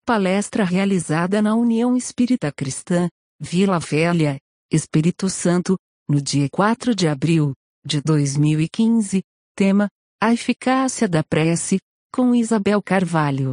palestra realizada na União Espírita Cristã, Vila Velha, Espírito Santo, no dia 4 de abril de 2015, tema: A eficácia da prece, com Isabel Carvalho.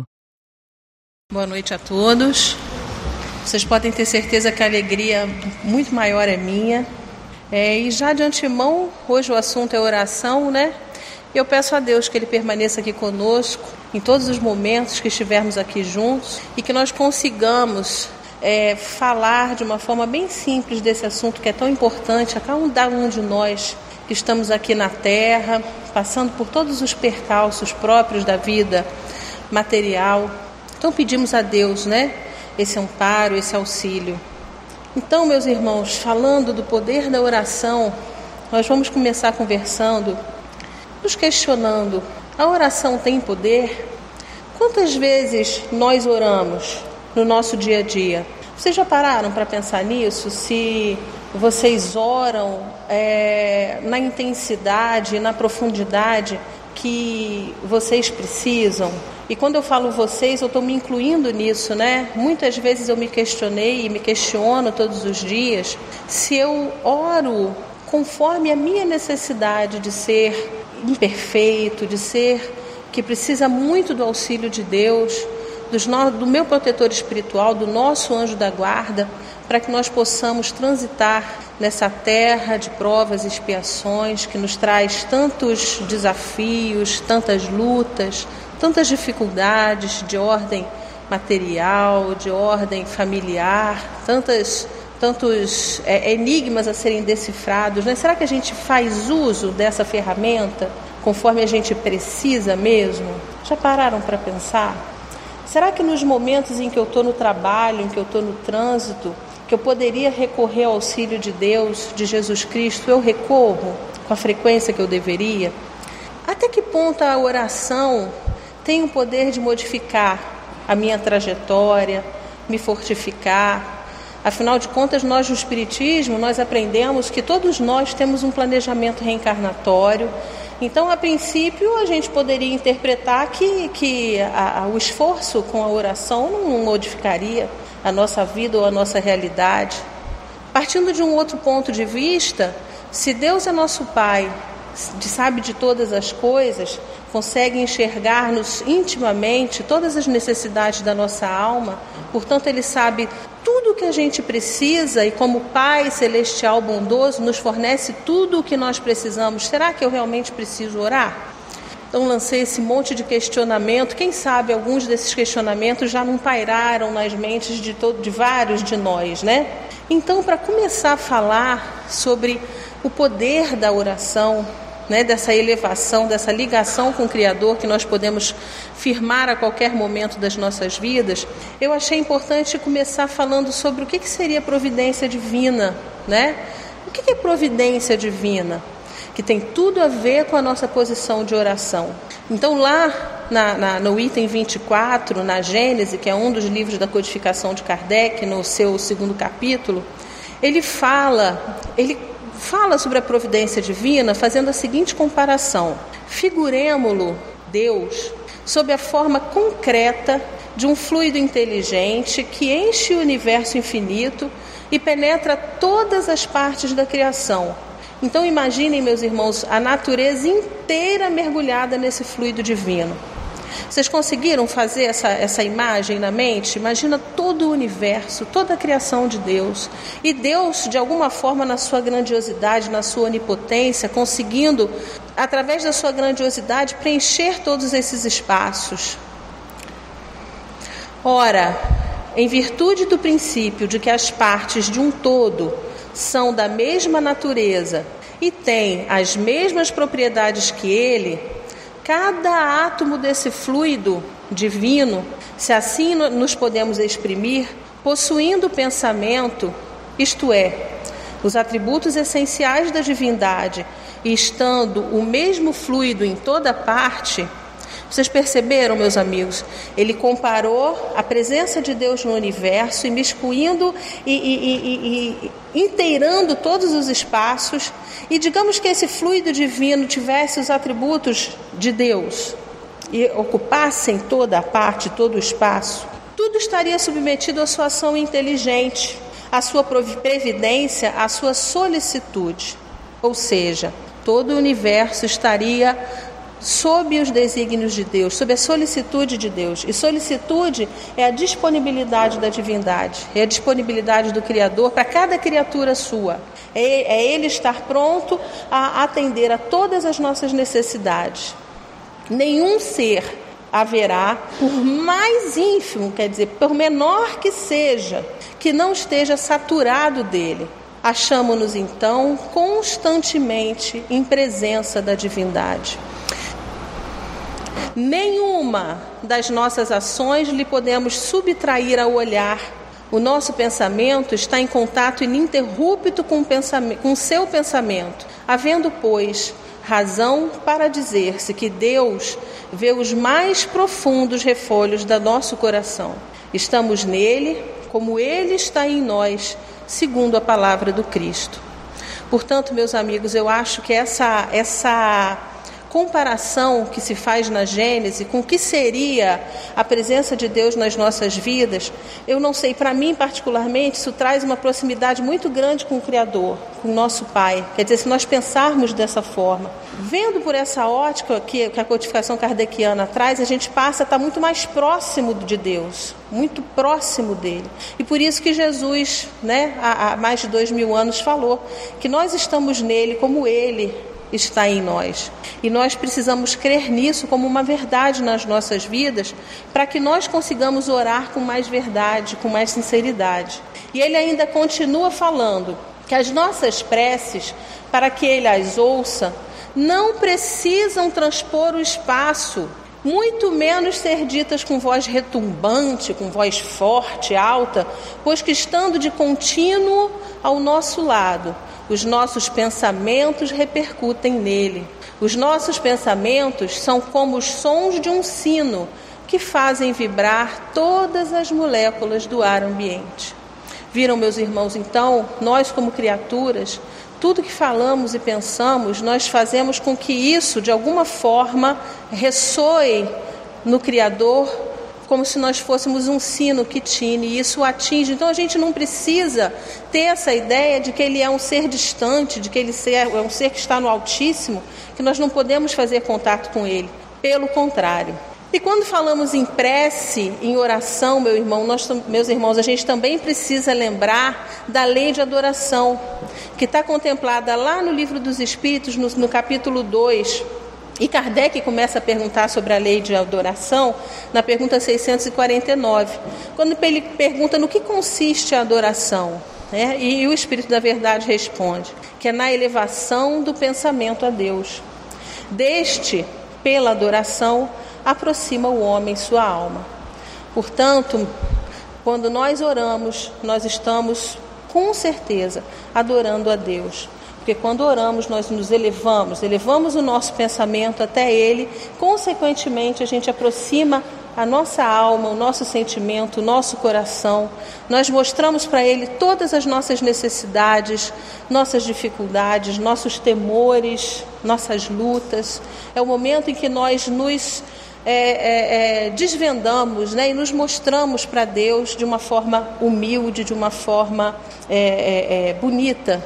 Boa noite a todos. Vocês podem ter certeza que a alegria muito maior é minha. E já de antemão, hoje o assunto é oração, né? Eu peço a Deus que Ele permaneça aqui conosco em todos os momentos que estivermos aqui juntos e que nós consigamos falar de uma forma bem simples desse assunto que é tão importante a cada um de nós que estamos aqui na Terra, passando por todos os percalços próprios da vida material. Então pedimos a Deus, né, esse amparo, esse auxílio. Então, meus irmãos, falando do poder da oração, nós vamos começar conversando, nos questionando: a oração tem poder? Quantas vezes nós oramos no nosso dia a dia? Vocês já pararam para pensar nisso? Se vocês oram na intensidade, na profundidade que vocês precisam? E quando eu falo vocês, eu estou me incluindo nisso, né? Muitas vezes eu me questionei e me questiono todos os dias se eu oro conforme a minha necessidade de ser imperfeito, de ser que precisa muito do auxílio de Deus, do meu protetor espiritual, do nosso anjo da guarda, para que nós possamos transitar nessa terra de provas e expiações que nos traz tantos desafios, tantas lutas, tantas dificuldades de ordem material, de ordem familiar, tantos enigmas a serem decifrados, né? Será que a gente faz uso dessa ferramenta conforme a gente precisa mesmo? Já pararam para pensar? Será que nos momentos em que eu estou no trabalho, em que eu estou no trânsito, que eu poderia recorrer ao auxílio de Deus, de Jesus Cristo, eu recorro com a frequência que eu deveria? Até que ponto a oração tem o poder de modificar a minha trajetória, me fortificar? Afinal de contas, nós no Espiritismo, nós aprendemos que todos nós temos um planejamento reencarnatório. Então, a princípio, a gente poderia interpretar que o esforço com a oração não modificaria a nossa vida ou a nossa realidade. Partindo de um outro ponto de vista, se Deus é nosso Pai, sabe de todas as coisas, consegue enxergar-nos intimamente todas as necessidades da nossa alma, portanto Ele sabe tudo o que a gente precisa e, como Pai celestial bondoso, nos fornece tudo o que nós precisamos. Será que eu realmente preciso orar? Então lancei esse monte de questionamento. Quem sabe alguns desses questionamentos já não pairaram nas mentes de vários de nós, né? Então, para começar a falar sobre o poder da oração, né, dessa elevação, dessa ligação com o Criador que nós podemos firmar a qualquer momento das nossas vidas, eu achei importante começar falando sobre o que seria providência divina, né? O que é providência divina? Que tem tudo a ver com a nossa posição de oração. Então lá no item 24, na Gênese, que é um dos livros da codificação de Kardec, no seu 2º capítulo, ele fala sobre a providência divina fazendo a seguinte comparação: figuremo-lo, Deus, sob a forma concreta de um fluido inteligente que enche o universo infinito e penetra todas as partes da criação. Então imaginem, meus irmãos, a natureza inteira mergulhada nesse fluido divino. Vocês conseguiram fazer essa imagem na mente? Imagina todo o universo, toda a criação de Deus. E Deus, de alguma forma, na sua grandiosidade, na sua onipotência, conseguindo, através da sua grandiosidade, preencher todos esses espaços. Ora, em virtude do princípio de que as partes de um todo são da mesma natureza e têm as mesmas propriedades que ele, cada átomo desse fluido divino, se assim nos podemos exprimir, possuindo pensamento, isto é, os atributos essenciais da divindade, e estando o mesmo fluido em toda parte. Vocês perceberam, meus amigos? Ele comparou a presença de Deus no universo, imiscuindo e inteirando todos os espaços. E digamos que esse fluido divino tivesse os atributos de Deus e ocupassem toda a parte, todo o espaço. Tudo tudo estaria submetido à sua ação inteligente, à sua previdência, à sua solicitude. Ou seja, todo o universo estaria sob os desígnios de Deus, sob a solicitude de Deus. E solicitude é a disponibilidade da divindade, é a disponibilidade do Criador para cada criatura sua. É Ele estar pronto a atender a todas as nossas necessidades. Nenhum ser haverá, por mais ínfimo, quer dizer, por menor que seja, que não esteja saturado dele. Achamo-nos então constantemente em presença da divindade. Nenhuma das nossas ações lhe podemos subtrair ao olhar. O nosso pensamento está em contato ininterrupto com o seu pensamento, havendo, pois, razão para dizer-se que Deus vê os mais profundos refolhos do nosso coração. Estamos nele, como ele está em nós, segundo a palavra do Cristo. Portanto, meus amigos, eu acho que essa comparação que se faz na Gênesis com o que seria a presença de Deus nas nossas vidas, eu não sei, para mim particularmente, isso traz uma proximidade muito grande com o Criador, com o nosso Pai. Quer dizer, se nós pensarmos dessa forma, vendo por essa ótica que a codificação kardeciana traz, a gente passa a estar muito mais próximo de Deus, muito próximo dele. E por isso que Jesus, há mais de 2000 anos, falou que nós estamos nele como ele está em nós. E nós precisamos crer nisso como uma verdade nas nossas vidas, para que nós consigamos orar com mais verdade, com mais sinceridade. E ele ainda continua falando que as nossas preces, para que ele as ouça, não precisam transpor o espaço, muito menos ser ditas com voz retumbante, com voz forte, alta, pois que estando de contínuo ao nosso lado, os nossos pensamentos repercutem nele. Os nossos pensamentos são como os sons de um sino que fazem vibrar todas as moléculas do ar ambiente. Viram, meus irmãos, então, nós como criaturas, tudo que falamos e pensamos, nós fazemos com que isso, de alguma forma, ressoe no Criador, como se nós fôssemos um sino que tine, e isso o atinge. Então a gente não precisa ter essa ideia de que ele é um ser distante, de que ele é um ser que está no Altíssimo, que nós não podemos fazer contato com ele. Pelo contrário. E quando falamos em prece, em oração, meus irmãos, a gente também precisa lembrar da lei de adoração, que está contemplada lá no Livro dos Espíritos, no capítulo 2, e Kardec começa a perguntar sobre a lei de adoração na pergunta 649, quando ele pergunta no que consiste a adoração, e o Espírito da Verdade responde que é na elevação do pensamento a Deus. Deste, pela adoração, aproxima o homem sua alma. Portanto, quando nós oramos, nós estamos com certeza adorando a Deus. Porque quando oramos, nós nos elevamos o nosso pensamento até Ele, consequentemente a gente aproxima a nossa alma, o nosso sentimento, o nosso coração. Nós mostramos para Ele todas as nossas necessidades, nossas dificuldades, nossos temores, nossas lutas. É o momento em que nós nos desvendamos, e nos mostramos para Deus de uma forma humilde, de uma forma bonita,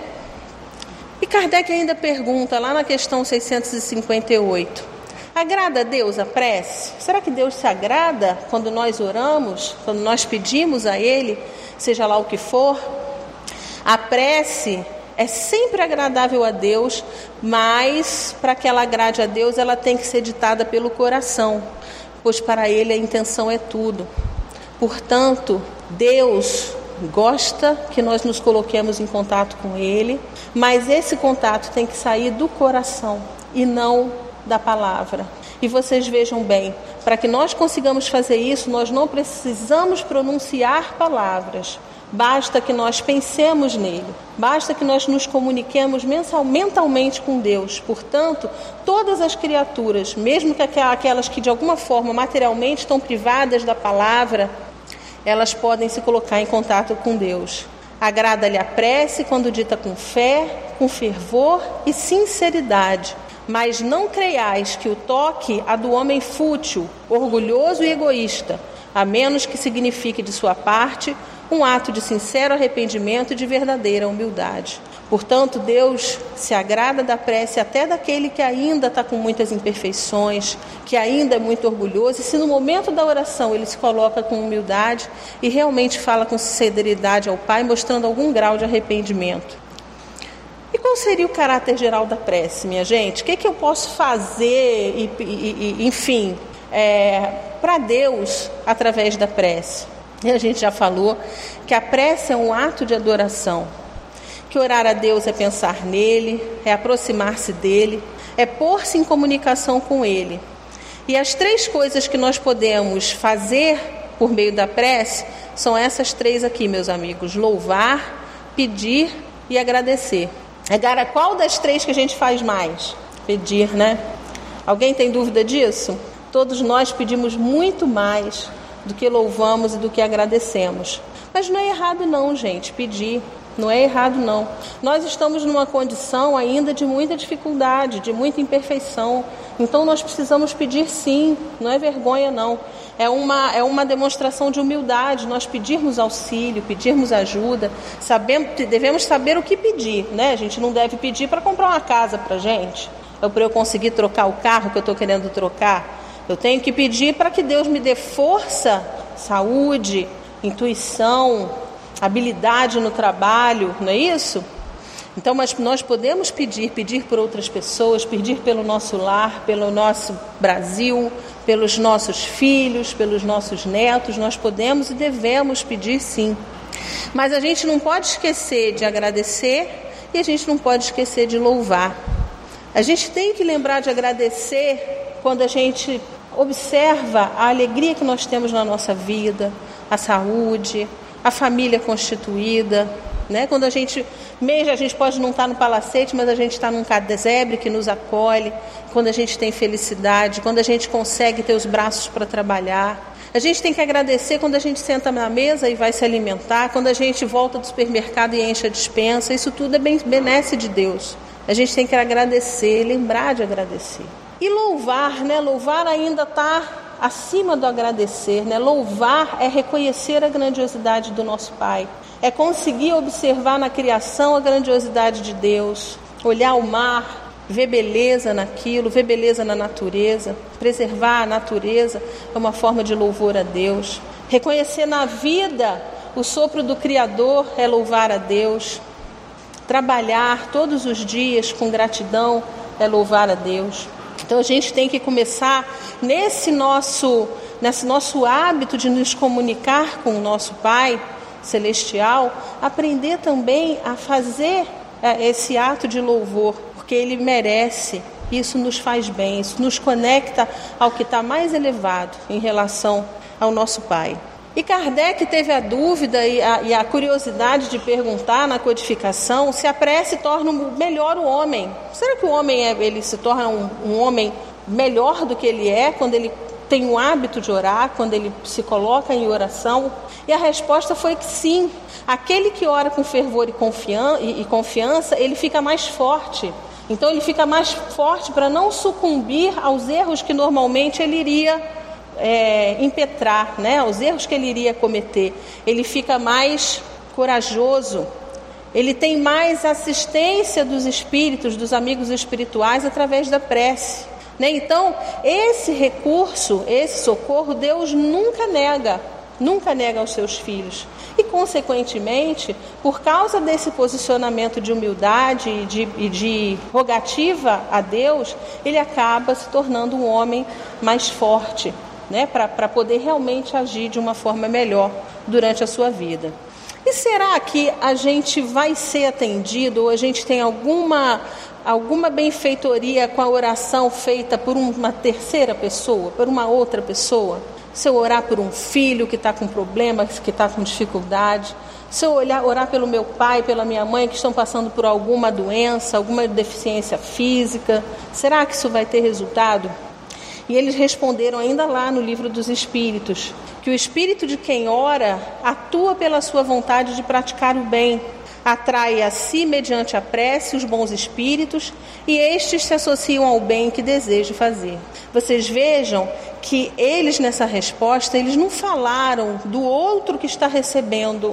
E Kardec ainda pergunta, lá na questão 658, agrada a Deus a prece? Será que Deus se agrada quando nós oramos, quando nós pedimos a Ele, seja lá o que for? A prece é sempre agradável a Deus, mas para que ela agrade a Deus, ela tem que ser ditada pelo coração, pois para Ele a intenção é tudo. Portanto, Deus gosta que nós nos coloquemos em contato com Ele, mas esse contato tem que sair do coração e não da palavra. E vocês vejam bem, para que nós consigamos fazer isso, nós não precisamos pronunciar palavras. Basta que nós pensemos nele, basta que nós nos comuniquemos mentalmente com Deus. Portanto, todas as criaturas, mesmo que aquelas que de alguma forma materialmente estão privadas da palavra, elas podem se colocar em contato com Deus. Agrada-lhe a prece quando dita com fé, com fervor e sinceridade. Mas não creiais que o toque a do homem fútil, orgulhoso e egoísta, a menos que signifique de sua parte um ato de sincero arrependimento e de verdadeira humildade. Portanto, Deus se agrada da prece até daquele que ainda está com muitas imperfeições, que ainda é muito orgulhoso, e se no momento da oração ele se coloca com humildade e realmente fala com sinceridade ao Pai, mostrando algum grau de arrependimento. E qual seria o caráter geral da prece, minha gente? O que eu posso fazer, enfim, para Deus através da prece? E a gente já falou que a prece é um ato de adoração, que orar a Deus é pensar nele, é aproximar-se dele, é pôr-se em comunicação com ele. E as 3 coisas que nós podemos fazer por meio da prece são essas 3 aqui, meus amigos: louvar, pedir e agradecer. Agora, qual das 3 que a gente faz mais? Pedir, né? Alguém tem dúvida disso? Todos nós pedimos muito mais do que louvamos e do que agradecemos. Mas não é errado não, gente, pedir. Não é errado não. Nós estamos numa condição ainda de muita dificuldade, de muita imperfeição. Então nós precisamos pedir sim, não é vergonha não. É uma demonstração de humildade, nós pedirmos auxílio, pedirmos ajuda. Devemos saber o que pedir, né? A gente não deve pedir para comprar uma casa para a gente, ou para eu conseguir trocar o carro que eu estou querendo trocar. Eu tenho que pedir para que Deus me dê força, saúde, intuição, habilidade no trabalho, não é isso? Então, mas nós podemos pedir por outras pessoas, pedir pelo nosso lar, pelo nosso Brasil, pelos nossos filhos, pelos nossos netos. Nós podemos e devemos pedir sim. Mas a gente não pode esquecer de agradecer e a gente não pode esquecer de louvar. A gente tem que lembrar de agradecer quando a gente observa a alegria que nós temos na nossa vida, a saúde, a família constituída, né? Quando a gente pode não estar no palacete, mas a gente está num casebre que nos acolhe, quando a gente tem felicidade, quando a gente consegue ter os braços para trabalhar. A gente tem que agradecer quando a gente senta na mesa e vai se alimentar, quando a gente volta do supermercado e enche a despensa. Isso tudo é benesse de Deus. A gente tem que agradecer, lembrar de agradecer. E louvar, né? Louvar ainda está acima do agradecer, né? Louvar é reconhecer a grandiosidade do nosso Pai, é conseguir observar na criação a grandiosidade de Deus, olhar o mar, ver beleza naquilo, ver beleza na natureza, preservar a natureza é uma forma de louvor a Deus. Reconhecer na vida o sopro do Criador é louvar a Deus. Trabalhar todos os dias com gratidão é louvar a Deus. Então a gente tem que começar nesse nosso hábito de nos comunicar com o nosso Pai Celestial, aprender também a fazer esse ato de louvor, porque Ele merece. Isso nos faz bem, isso nos conecta ao que está mais elevado em relação ao nosso Pai. E Kardec teve a dúvida e a curiosidade de perguntar na codificação se a prece torna melhor o homem. Será que o homem ele se torna um homem melhor do que ele é quando ele tem o hábito de orar, quando ele se coloca em oração? E a resposta foi que sim. Aquele que ora com fervor e confiança, ele fica mais forte. Então ele fica mais forte para não sucumbir aos erros que normalmente ele iria impetrar, né? Aos erros que ele iria cometer. Ele fica mais corajoso, ele tem mais assistência dos espíritos, dos amigos espirituais através da prece, né? Então esse recurso, esse socorro, Deus nunca nega aos seus filhos. E consequentemente, por causa desse posicionamento de humildade e de rogativa a Deus, ele acaba se tornando um homem mais forte, né, para poder realmente agir de uma forma melhor durante a sua vida. E será que a gente vai ser atendido, ou a gente tem alguma benfeitoria com a oração feita por uma terceira pessoa, por uma outra pessoa? Se eu orar por um filho que está com problemas, que está com dificuldade, se eu orar pelo meu pai, pela minha mãe que estão passando por alguma doença, alguma deficiência física, será que isso vai ter resultado? E eles responderam ainda lá no Livro dos Espíritos, que o espírito de quem ora atua pela sua vontade de praticar o bem, atrai a si mediante a prece os bons espíritos e estes se associam ao bem que deseja fazer. Vocês vejam que eles, nessa resposta, eles não falaram do outro que está recebendo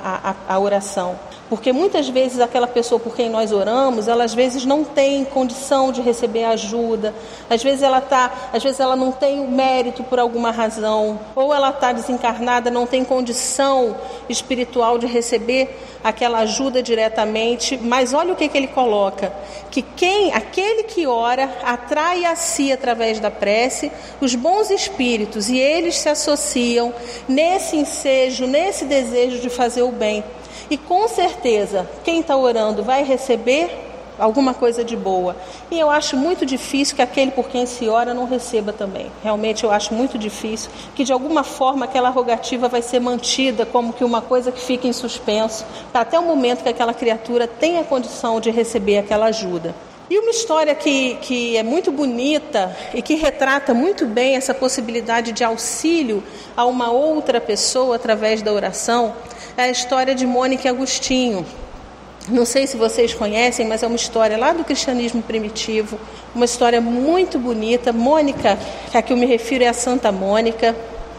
a oração. Porque muitas vezes aquela pessoa por quem nós oramos, ela às vezes não tem condição de receber ajuda, às vezes ela não tem o mérito por alguma razão, ou ela está desencarnada, não tem condição espiritual de receber aquela ajuda diretamente. Mas olha o que ele coloca, que aquele que ora atrai a si através da prece os bons espíritos, e eles se associam nesse ensejo, nesse desejo de fazer o bem. E com certeza, quem está orando vai receber alguma coisa de boa. E eu acho muito difícil que aquele por quem se ora não receba também. Realmente eu acho muito difícil que de alguma forma aquela rogativa vai ser mantida como que uma coisa que fica em suspenso, até o momento que aquela criatura tenha condição de receber aquela ajuda. E uma história que é muito bonita e que retrata muito bem essa possibilidade de auxílio a uma outra pessoa através da oração é a história de Mônica e Agostinho. Não sei se vocês conhecem, mas é uma história lá do cristianismo primitivo, uma história muito bonita. Mônica, a que eu me refiro é a Santa Mônica,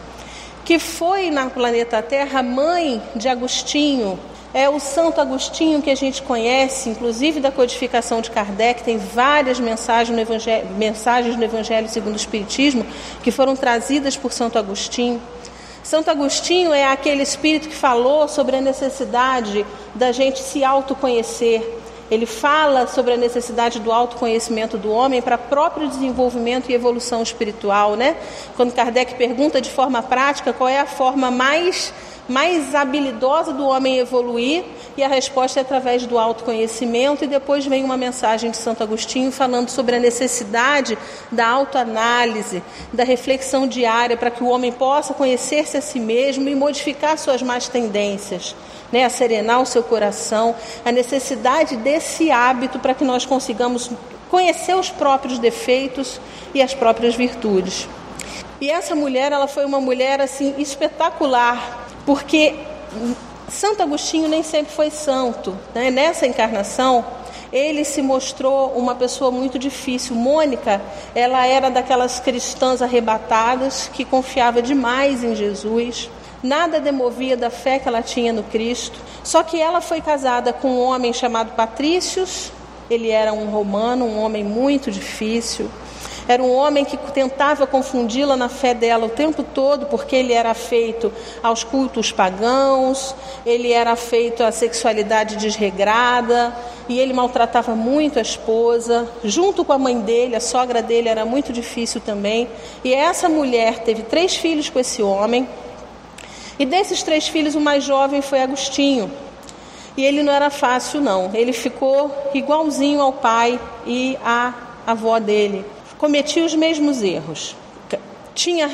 que foi na planeta Terra mãe de Agostinho. É o Santo Agostinho que a gente conhece, inclusive da codificação de Kardec, tem várias mensagens no Evangelho segundo o Espiritismo que foram trazidas por Santo Agostinho. Santo Agostinho é aquele espírito que falou sobre a necessidade da gente se autoconhecer. Ele fala sobre a necessidade do autoconhecimento do homem para próprio desenvolvimento e evolução espiritual, né? Quando Kardec pergunta de forma prática qual é a forma mais habilidosa do homem evoluir, e a resposta é através do autoconhecimento. E depois vem uma mensagem de Santo Agostinho falando sobre a necessidade da autoanálise, da reflexão diária, para que o homem possa conhecer-se a si mesmo e modificar suas más tendências, né? A serenar o seu coração, a necessidade desse hábito para que nós consigamos conhecer os próprios defeitos e as próprias virtudes. E essa mulher, ela foi uma mulher assim espetacular, porque Santo Agostinho nem sempre foi santo, né? Nessa encarnação, ele se mostrou uma pessoa muito difícil. Mônica, ela era daquelas cristãs arrebatadas que confiava demais em Jesus, nada demovia da fé que ela tinha no Cristo. Só que ela foi casada com um homem chamado Patrícios. Ele era um romano, um homem muito difícil. Era um homem que tentava confundi-la na fé dela o tempo todo, porque ele era afeito aos cultos pagãos, ele era afeito à sexualidade desregrada, e ele maltratava muito a esposa. Junto com a mãe dele, a sogra dele, era muito difícil também. E essa mulher teve 3 filhos com esse homem, e desses 3 filhos o mais jovem foi Agostinho. E ele não era fácil não, ele ficou igualzinho ao pai e à avó dele. Cometia os mesmos erros, tinha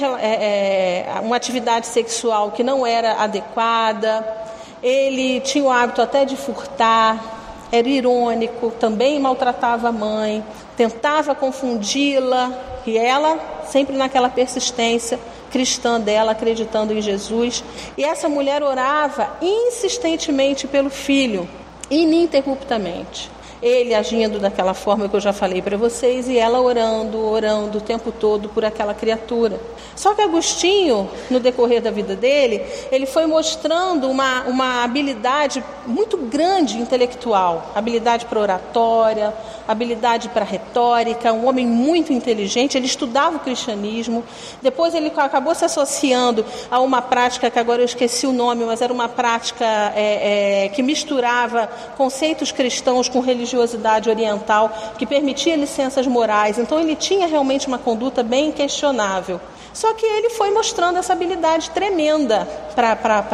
uma atividade sexual que não era adequada, ele tinha o hábito até de furtar, era irônico, também maltratava a mãe, tentava confundi-la, e ela sempre naquela persistência cristã dela, acreditando em Jesus. E essa mulher orava insistentemente pelo filho, ininterruptamente. Ele agindo daquela forma que eu já falei para vocês, e ela orando o tempo todo por aquela criatura. Só que Agostinho, no decorrer da vida dele, ele foi mostrando uma habilidade muito grande intelectual, habilidade para oratória, habilidade para retórica, um homem muito inteligente. Ele estudava o cristianismo, depois ele acabou se associando a uma prática que agora eu esqueci o nome, mas era uma prática que misturava conceitos cristãos com religiosidade oriental, que permitia licenças morais. Então ele tinha realmente uma conduta bem questionável. Só que ele foi mostrando essa habilidade tremenda para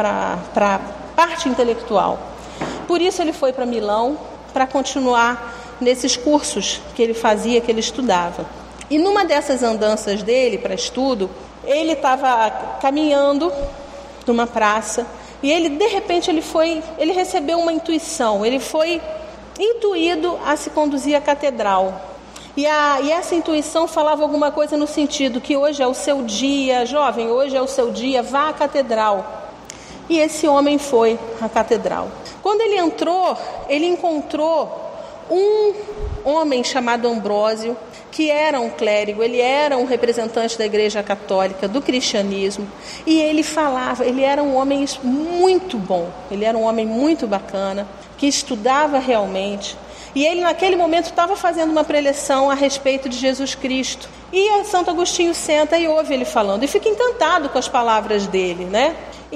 a parte intelectual. Por isso ele foi para Milão para continuar nesses cursos que ele fazia, que ele estudava. E numa dessas andanças dele para estudo, ele estava caminhando numa praça e ele, de repente, ele recebeu uma intuição, ele foi intuído a se conduzir à catedral. E essa intuição falava alguma coisa no sentido que hoje é o seu dia, jovem, hoje é o seu dia, vá à catedral. E esse homem foi à catedral. Quando ele entrou, ele encontrou um homem chamado Ambrósio, que era um clérigo, ele era um representante da Igreja Católica, do cristianismo, e ele falava, ele era um homem muito bom, ele era um homem muito bacana, que estudava realmente, e ele naquele momento estava fazendo uma preleção a respeito de Jesus Cristo, e Santo Agostinho senta e ouve ele falando, e fica encantado com as palavras dele, né?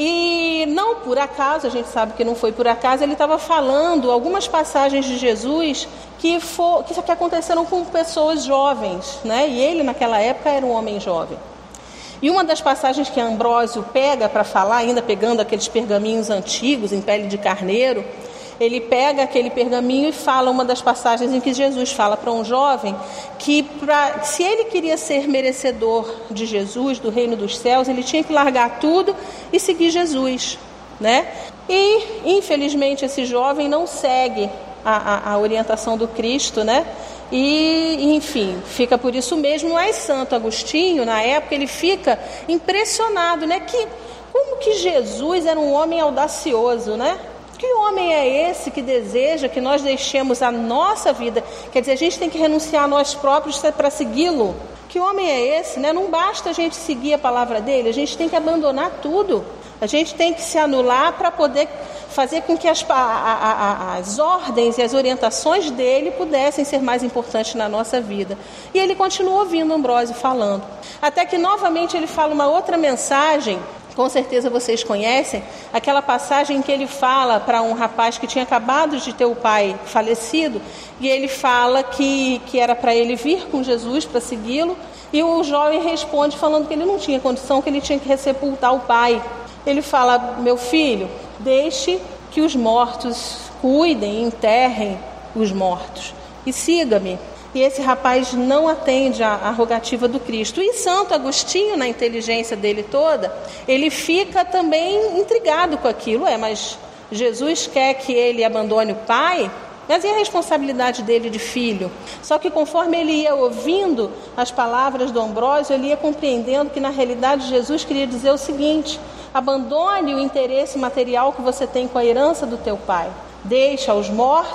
E não por acaso, a gente sabe que não foi por acaso, ele estava falando algumas passagens de Jesus que aconteceram com pessoas jovens, né? E ele naquela época era um homem jovem. E uma das passagens que Ambrósio pega para falar, ainda pegando aqueles pergaminhos antigos em pele de carneiro, ele pega aquele pergaminho e fala uma das passagens em que Jesus fala para um jovem que se ele queria ser merecedor de Jesus, do reino dos céus, ele tinha que largar tudo e seguir Jesus, né? E infelizmente esse jovem não segue a orientação do Cristo, né? E enfim, fica por isso mesmo. Mas Santo Agostinho, na época, ele fica impressionado, né? Como que Jesus era um homem audacioso, né? Que homem é esse que deseja que nós deixemos a nossa vida? Quer dizer, a gente tem que renunciar a nós próprios para segui-lo. Que homem é esse, né? Não basta a gente seguir a palavra dele, a gente tem que abandonar tudo. A gente tem que se anular para poder fazer com que as ordens e as orientações dele pudessem ser mais importantes na nossa vida. E ele continua ouvindo Ambrósio falando. Até que novamente ele fala uma outra mensagem. Com certeza vocês conhecem, aquela passagem que ele fala para um rapaz que tinha acabado de ter o pai falecido, e ele fala que era para ele vir com Jesus para segui-lo, e o jovem responde falando que ele não tinha condição, que ele tinha que ressepultar o pai. Ele fala: meu filho, deixe que os mortos cuidem e enterrem os mortos, e siga-me. E esse rapaz não atende à rogativa do Cristo. E Santo Agostinho, na inteligência dele toda, ele fica também intrigado com aquilo. Mas Jesus quer que ele abandone o pai? Mas e a responsabilidade dele de filho? Só que conforme ele ia ouvindo as palavras do Ambrósio, ele ia compreendendo que na realidade Jesus queria dizer o seguinte: abandone o interesse material que você tem com a herança do teu pai. Deixe que os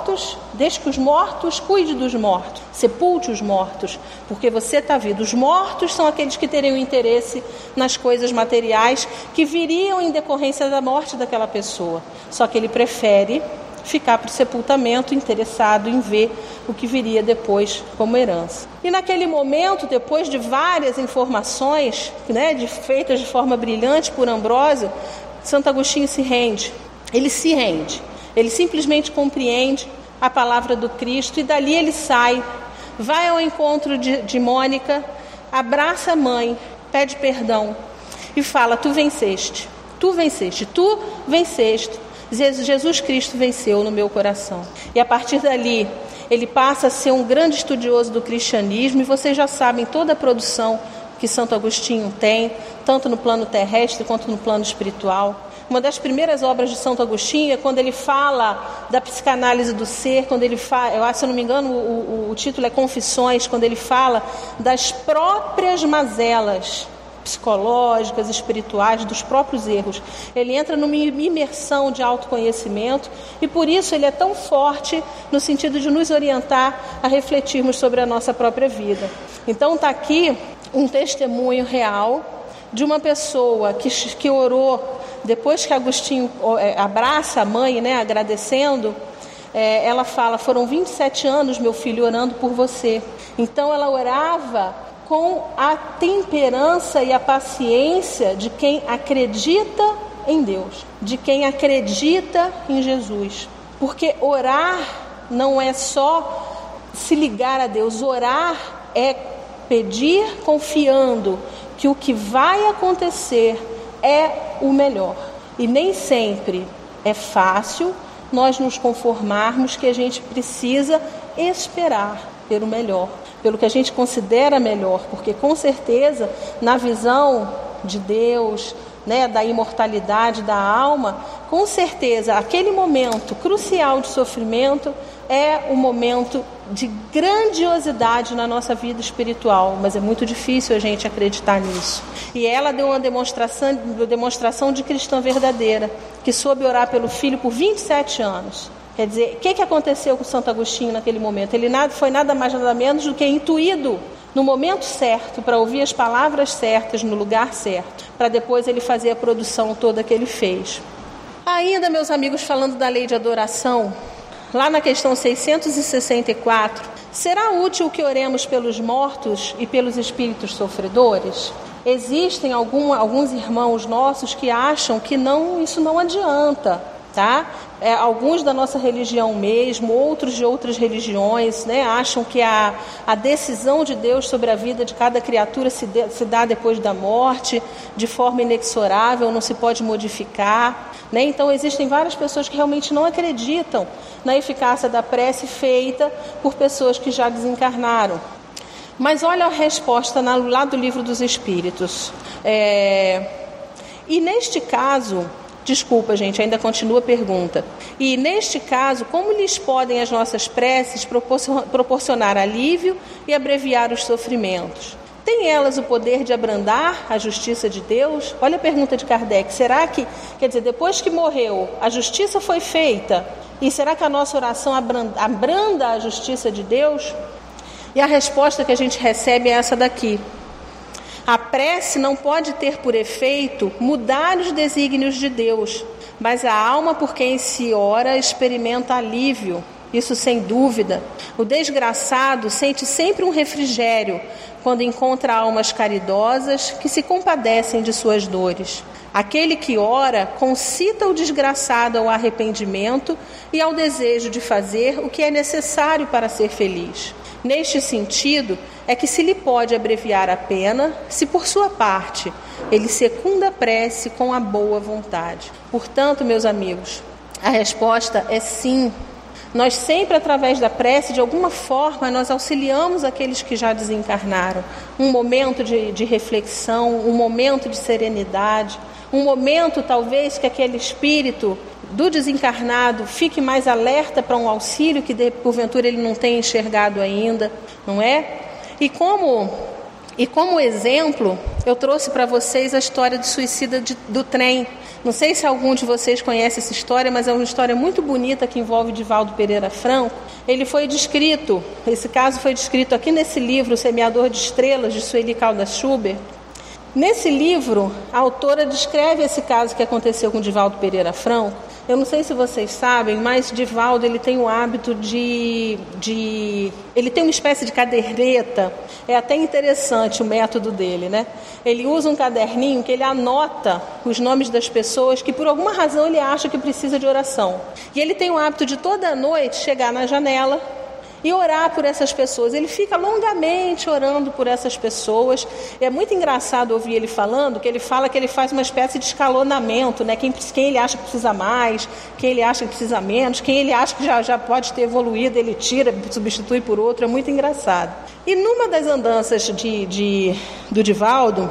mortos cuide dos mortos, sepulte os mortos, porque você está vivo. Os mortos são aqueles que teriam interesse nas coisas materiais que viriam em decorrência da morte daquela pessoa. Só que ele prefere ficar para o sepultamento, interessado em ver o que viria depois como herança. E naquele momento, depois de várias informações, né, feitas de forma brilhante por Ambrósio, Santo Agostinho se rende. Ele se rende. Ele simplesmente compreende a palavra do Cristo e dali ele sai, vai ao encontro de Mônica, abraça a mãe, pede perdão e fala: tu venceste, tu venceste, tu venceste. Jesus Cristo venceu no meu coração. E a partir dali ele passa a ser um grande estudioso do cristianismo, e vocês já sabem toda a produção que Santo Agostinho tem, tanto no plano terrestre quanto no plano espiritual. Uma das primeiras obras de Santo Agostinho é quando ele fala da psicanálise do ser, quando ele fala, se eu não me engano, o título é Confissões, quando ele fala das próprias mazelas psicológicas, espirituais, dos próprios erros. Ele entra numa imersão de autoconhecimento e por isso ele é tão forte no sentido de nos orientar a refletirmos sobre a nossa própria vida. Então está aqui um testemunho real de uma pessoa que orou. Depois que Agostinho abraça a mãe, né, agradecendo, ela fala: foram 27 anos, meu filho, orando por você. Então ela orava com a temperança e a paciência de quem acredita em Deus, de quem acredita em Jesus. Porque orar não é só se ligar a Deus, orar é pedir confiando que o que vai acontecer é o melhor. E nem sempre é fácil nós nos conformarmos que a gente precisa esperar ter o melhor, pelo que a gente considera melhor, porque com certeza na visão de Deus, né, da imortalidade da alma, com certeza aquele momento crucial de sofrimento é um momento de grandiosidade na nossa vida espiritual, mas é muito difícil a gente acreditar nisso. E ela deu uma demonstração de cristã verdadeira, que soube orar pelo filho por 27 anos. Quer dizer, o que aconteceu com Santo Agostinho naquele momento? Ele foi nada mais nada menos do que intuído no momento certo, para ouvir as palavras certas, no lugar certo, para depois ele fazer a produção toda que ele fez. Ainda, meus amigos, falando da lei de adoração, lá na questão 664, será útil que oremos pelos mortos e pelos espíritos sofredores? Existem alguns irmãos nossos que acham que isso não adianta, tá? Alguns da nossa religião mesmo, outros de outras religiões, né, acham que a decisão de Deus sobre a vida de cada criatura se dá depois da morte, de forma inexorável, não se pode modificar, né? Então existem várias pessoas que realmente não acreditam na eficácia da prece feita por pessoas que já desencarnaram. Mas olha a resposta lá do Livro dos Espíritos. E neste caso... Desculpa, gente, ainda continua a pergunta. E neste caso, como lhes podem as nossas preces proporcionar alívio e abreviar os sofrimentos? Têm elas o poder de abrandar a justiça de Deus? Olha a pergunta de Kardec. Será que, quer dizer, depois que morreu, a justiça foi feita? E será que a nossa oração abranda a justiça de Deus? E a resposta que a gente recebe é essa daqui. A prece não pode ter por efeito mudar os desígnios de Deus, mas a alma por quem se ora experimenta alívio, isso sem dúvida. O desgraçado sente sempre um refrigério quando encontra almas caridosas que se compadecem de suas dores. Aquele que ora concita o desgraçado ao arrependimento e ao desejo de fazer o que é necessário para ser feliz. Neste sentido, é que se lhe pode abreviar a pena, se por sua parte ele secunda a prece com a boa vontade. Portanto, meus amigos, a resposta é sim. Nós sempre, através da prece, de alguma forma, nós auxiliamos aqueles que já desencarnaram. Um momento de reflexão, um momento de serenidade, um momento, talvez, que aquele espírito do desencarnado fique mais alerta para um auxílio que, porventura, ele não tenha enxergado ainda, não é? E como exemplo, eu trouxe para vocês a história do suicida do trem. Não sei se algum de vocês conhece essa história, mas é uma história muito bonita que envolve Divaldo Pereira Franco. Ele foi descrito, esse caso foi descrito aqui nesse livro, O Semeador de Estrelas, de Sueli Caldas Schubert. Nesse livro, a autora descreve esse caso que aconteceu com Divaldo Pereira Franco. Eu não sei se vocês sabem, mas Divaldo, ele tem o hábito ele tem uma espécie de caderneta. É até interessante o método dele, né? Ele usa um caderninho que ele anota os nomes das pessoas que por alguma razão ele acha que precisa de oração. E ele tem o hábito de toda noite chegar na janela e orar por essas pessoas. Ele fica longamente orando por essas pessoas. É muito engraçado ouvir ele falando, que ele fala que ele faz uma espécie de escalonamento, né? Quem ele acha que precisa mais, quem ele acha que precisa menos, quem ele acha que já pode ter evoluído, ele tira, substitui por outro. É muito engraçado. E numa das andanças do Divaldo,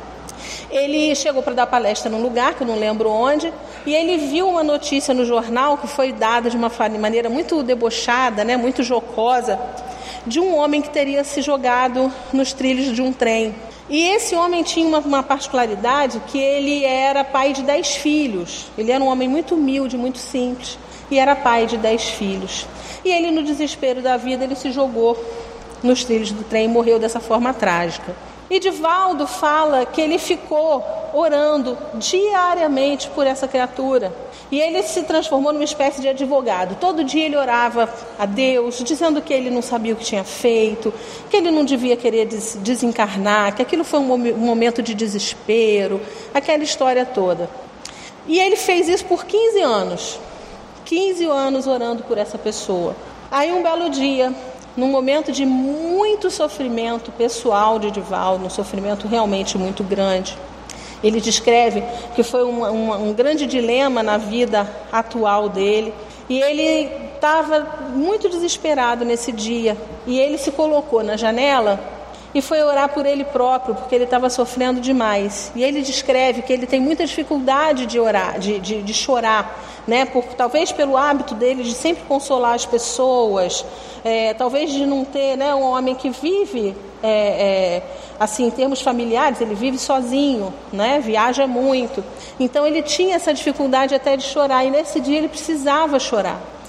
ele chegou para dar palestra num lugar, que eu não lembro onde, e ele viu uma notícia no jornal que foi dada de uma maneira muito debochada, né, muito jocosa, de um homem que teria se jogado nos trilhos de um trem. E esse homem tinha uma particularidade, que ele era pai de 10 filhos. Ele era um homem muito humilde, muito simples, e era pai de 10 filhos. E ele, no desespero da vida, ele se jogou nos trilhos do trem e morreu dessa forma trágica. E Divaldo fala que ele ficou orando diariamente por essa criatura. E ele se transformou numa espécie de advogado. Todo dia ele orava a Deus, dizendo que ele não sabia o que tinha feito, que ele não devia querer desencarnar, que aquilo foi um momento de desespero, aquela história toda. E ele fez isso por 15 anos. 15 anos orando por essa pessoa. Aí um belo dia, num momento de muito sofrimento pessoal de Divaldo, um sofrimento realmente muito grande, ele descreve que foi um grande dilema na vida atual dele, e ele estava muito desesperado nesse dia, e ele se colocou na janela e foi orar por ele próprio, porque ele estava sofrendo demais. E ele descreve que ele tem muita dificuldade de orar, de chorar, né? Talvez pelo hábito dele de sempre consolar as pessoas, talvez de não ter, né, um homem que vive, assim, em termos familiares, ele vive sozinho, né? Viaja muito. Então ele tinha essa dificuldade até de chorar, e nesse dia ele precisava chorar.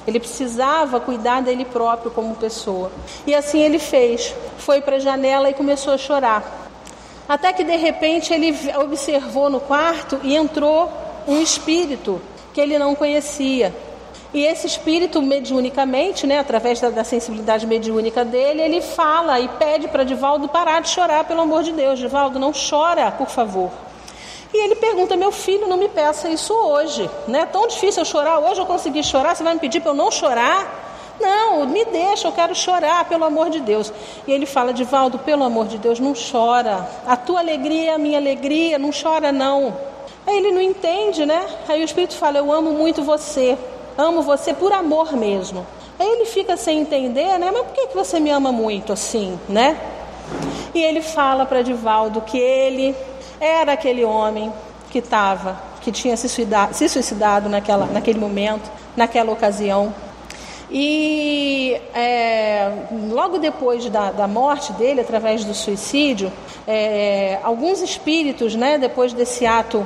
Ele precisava cuidar dele próprio como pessoa. E assim ele fez. Foi para a janela e começou a chorar. Até que de repente ele observou no quarto e entrou um espírito que ele não conhecia. E esse espírito, mediunicamente, né, através da sensibilidade mediúnica dele, ele fala e pede para Divaldo parar de chorar, pelo amor de Deus. Divaldo, não chora, por favor. E ele pergunta: meu filho, não me peça isso hoje, né? É tão difícil eu chorar, hoje eu consegui chorar, você vai me pedir para eu não chorar? Não, me deixa, eu quero chorar, pelo amor de Deus. E ele fala: Divaldo, pelo amor de Deus, não chora. A tua alegria é a minha alegria, não chora não. Aí ele não entende, né? Aí o Espírito fala: eu amo muito você. Amo você por amor mesmo. Aí ele fica sem entender, né? Mas por que você me ama muito assim, né? E ele fala para Divaldo que ele era aquele homem que tinha se suicidado naquele momento, naquela ocasião. E logo depois da morte dele, através do suicídio, alguns espíritos, né, depois desse ato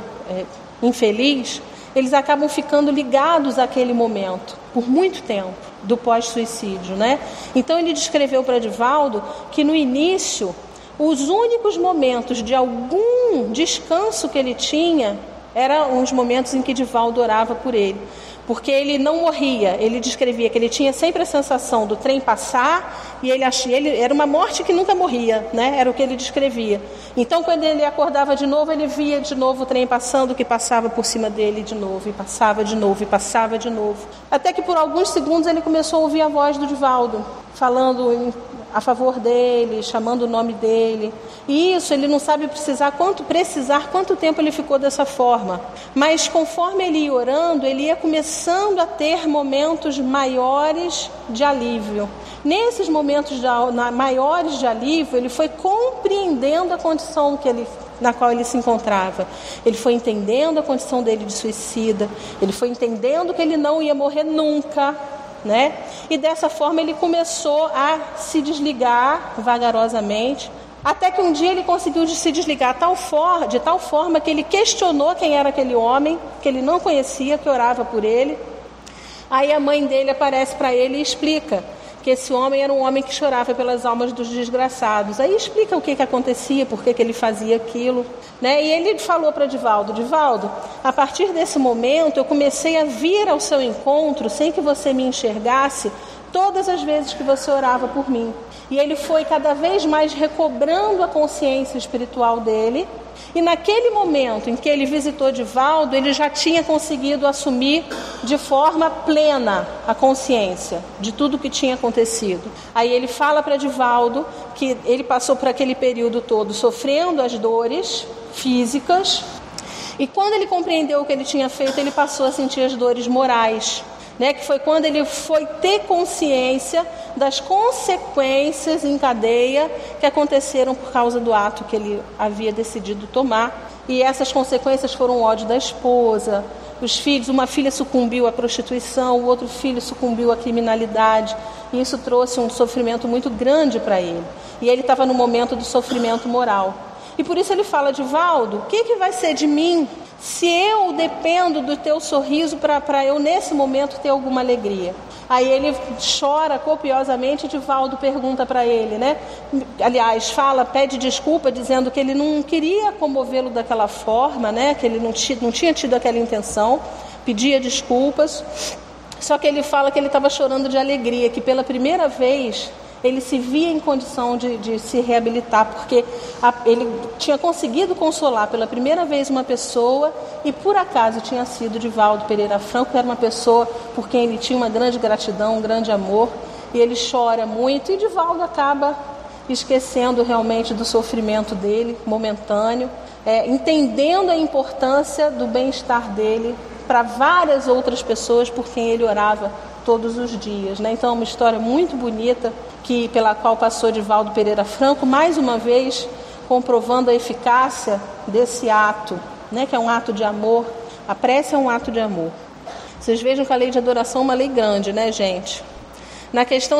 infeliz, eles acabam ficando ligados àquele momento, por muito tempo, do pós-suicídio, né? Então ele descreveu para Divaldo que no início, os únicos momentos de algum descanso que ele tinha, eram os momentos em que Divaldo orava por ele. Porque ele não morria, ele descrevia que ele tinha sempre a sensação do trem passar e ele era uma morte que nunca morria, né? Era o que ele descrevia. Então, quando ele acordava de novo, ele via de novo o trem passando, que passava por cima dele de novo, e passava de novo, e passava de novo. Até que por alguns segundos ele começou a ouvir a voz do Divaldo, falando a favor dele, chamando o nome dele. E isso, ele não sabe precisar quanto tempo ele ficou dessa forma. Mas conforme ele ia orando, ele ia começando a ter momentos maiores de alívio. Nesses momentos maiores de alívio, ele foi compreendendo a condição na qual ele se encontrava. Ele foi entendendo a condição dele de suicida. Ele foi entendendo que ele não ia morrer nunca, né? E dessa forma ele começou a se desligar vagarosamente, até que um dia ele conseguiu se desligar de tal forma que ele questionou quem era aquele homem, que ele não conhecia, que orava por ele. Aí a mãe dele aparece para ele e explica que esse homem era um homem que chorava pelas almas dos desgraçados. Aí explica o que acontecia, por que ele fazia aquilo, né? E ele falou para Divaldo: Divaldo, a partir desse momento eu comecei a vir ao seu encontro sem que você me enxergasse, todas as vezes que você orava por mim. E ele foi cada vez mais recobrando a consciência espiritual dele. E naquele momento em que ele visitou Divaldo, ele já tinha conseguido assumir de forma plena a consciência de tudo que tinha acontecido. Aí ele fala para Divaldo que ele passou por aquele período todo sofrendo as dores físicas. E quando ele compreendeu o que ele tinha feito, ele passou a sentir as dores morais, né? Que foi quando ele foi ter consciência das consequências em cadeia que aconteceram por causa do ato que ele havia decidido tomar. E essas consequências foram o ódio da esposa, os filhos. Uma filha sucumbiu à prostituição, o outro filho sucumbiu à criminalidade. E isso trouxe um sofrimento muito grande para ele. E ele estava no momento do sofrimento moral. E por isso ele fala: Divaldo, o que vai ser de mim se eu dependo do teu sorriso para eu nesse momento ter alguma alegria? Aí ele chora copiosamente. Divaldo pergunta para ele, né? Aliás, pede desculpa, dizendo que ele não queria comovê-lo daquela forma, né? Que ele não tinha tido aquela intenção, pedia desculpas. Só que ele fala que ele estava chorando de alegria, que pela primeira vez ele se via em condição de se reabilitar, porque ele tinha conseguido consolar pela primeira vez uma pessoa, e por acaso tinha sido Divaldo Pereira Franco, que era uma pessoa por quem ele tinha uma grande gratidão, um grande amor, e ele chora muito, e Divaldo acaba esquecendo realmente do sofrimento dele, momentâneo, entendendo a importância do bem-estar dele para várias outras pessoas por quem ele orava todos os dias, né? Então é uma história muito bonita pela qual passou Divaldo Pereira Franco, mais uma vez comprovando a eficácia desse ato, né? Que é um ato de amor. A prece é um ato de amor. Vocês vejam que a lei de adoração é uma lei grande, né, gente? Na questão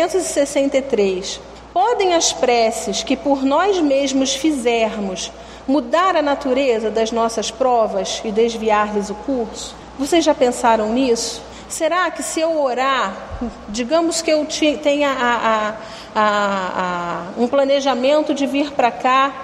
663, podem as preces que por nós mesmos fizermos mudar a natureza das nossas provas e desviar-lhes o curso? Vocês já pensaram nisso? Será que se eu orar, digamos que eu tenha um planejamento de vir para cá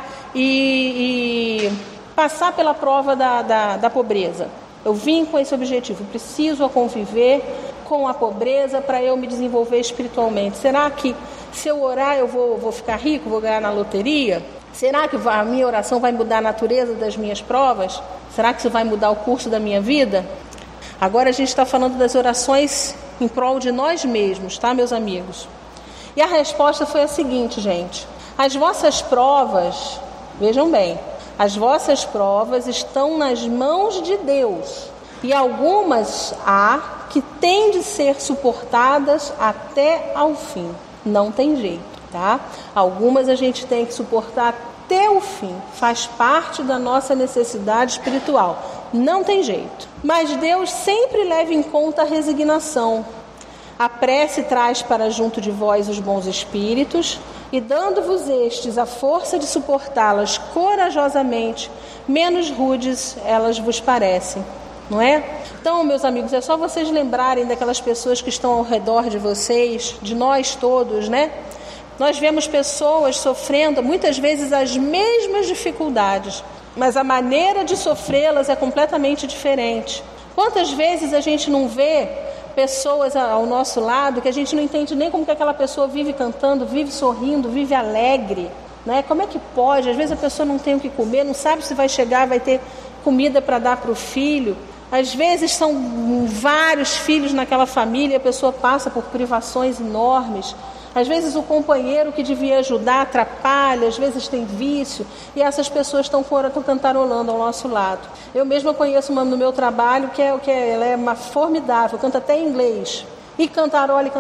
e passar pela prova da pobreza. Eu vim com esse objetivo, preciso conviver com a pobreza para eu me desenvolver espiritualmente. Será que se eu orar eu vou ficar rico, vou ganhar na loteria? Será que a minha oração vai mudar a natureza das minhas provas? Será que isso vai mudar o curso da minha vida? Agora a gente está falando das orações em prol de nós mesmos, tá, meus amigos? E a resposta foi a seguinte, gente. As vossas provas, vejam bem, as vossas provas estão nas mãos de Deus. E algumas há que têm de ser suportadas até ao fim. Não tem jeito, tá? Algumas a gente tem que suportar até o fim. Faz parte da nossa necessidade espiritual. Não tem jeito. Mas Deus sempre leva em conta a resignação. A prece traz para junto de vós os bons espíritos, e dando-vos estes a força de suportá-las corajosamente, menos rudes elas vos parecem, não é? Então, meus amigos, é só vocês lembrarem daquelas pessoas que estão ao redor de vocês, de nós todos, né? Nós vemos pessoas sofrendo muitas vezes as mesmas dificuldades, mas a maneira de sofrê-las é completamente diferente. Quantas vezes a gente não vê pessoas ao nosso lado que a gente não entende nem como que aquela pessoa vive cantando, vive sorrindo, vive alegre, né? Como é que pode? Às vezes a pessoa não tem o que comer, não sabe se vai chegar, vai ter comida para dar para o filho. Às vezes são vários filhos naquela família, a pessoa passa por privações enormes. Às vezes o companheiro que devia ajudar atrapalha, às vezes tem vício, e essas pessoas estão cantarolando ao nosso lado. Eu mesma conheço uma no meu trabalho ela é uma formidável, canta até em inglês. E cantarola,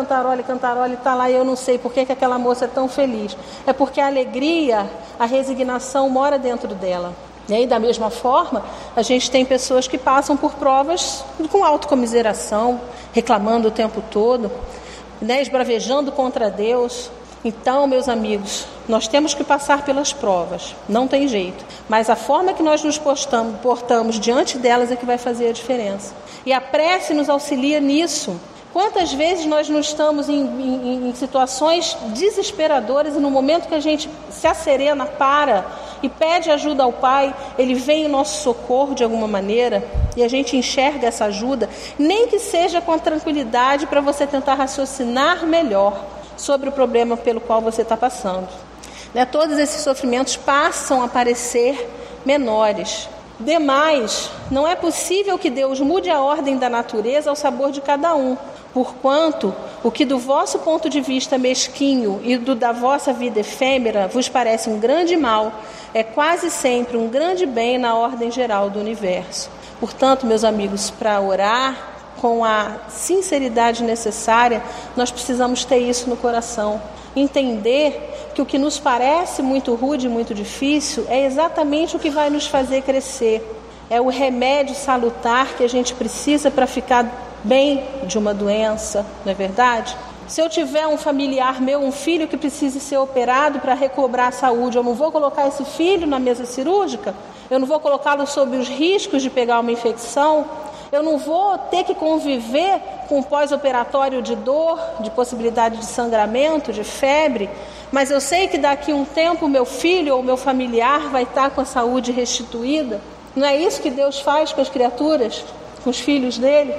está lá, e eu não sei por que aquela moça é tão feliz. É porque a alegria, a resignação mora dentro dela. E aí, da mesma forma, a gente tem pessoas que passam por provas com autocomiseração, reclamando o tempo todo, né, esbravejando contra Deus. Então, meus amigos, nós temos que passar pelas provas, não tem jeito. Mas a forma que nós nos portamos diante delas é que vai fazer a diferença. E a prece nos auxilia nisso. Quantas vezes nós não estamos em situações desesperadoras e no momento que a gente se acerena, para e pede ajuda ao Pai, Ele vem em nosso socorro de alguma maneira e a gente enxerga essa ajuda, nem que seja com a tranquilidade para você tentar raciocinar melhor sobre o problema pelo qual você está passando. Né? Todos esses sofrimentos passam a parecer menores. Demais, não é possível que Deus mude a ordem da natureza ao sabor de cada um, porquanto o que do vosso ponto de vista mesquinho e da vossa vida efêmera vos parece um grande mal, é quase sempre um grande bem na ordem geral do universo. Portanto, meus amigos, para orar com a sinceridade necessária, nós precisamos ter isso no coração. Entender que o que nos parece muito rude, muito difícil, é exatamente o que vai nos fazer crescer. É o remédio salutar que a gente precisa para ficar bem de uma doença, não é verdade? Se eu tiver um familiar meu, um filho que precise ser operado para recobrar a saúde, eu não vou colocar esse filho na mesa cirúrgica? Eu não vou colocá-lo sob os riscos de pegar uma infecção? Eu não vou ter que conviver com pós-operatório de dor, de possibilidade de sangramento, de febre, mas eu sei que daqui a um tempo o meu filho ou o meu familiar vai estar com a saúde restituída. Não é isso que Deus faz com as criaturas, com os filhos dele?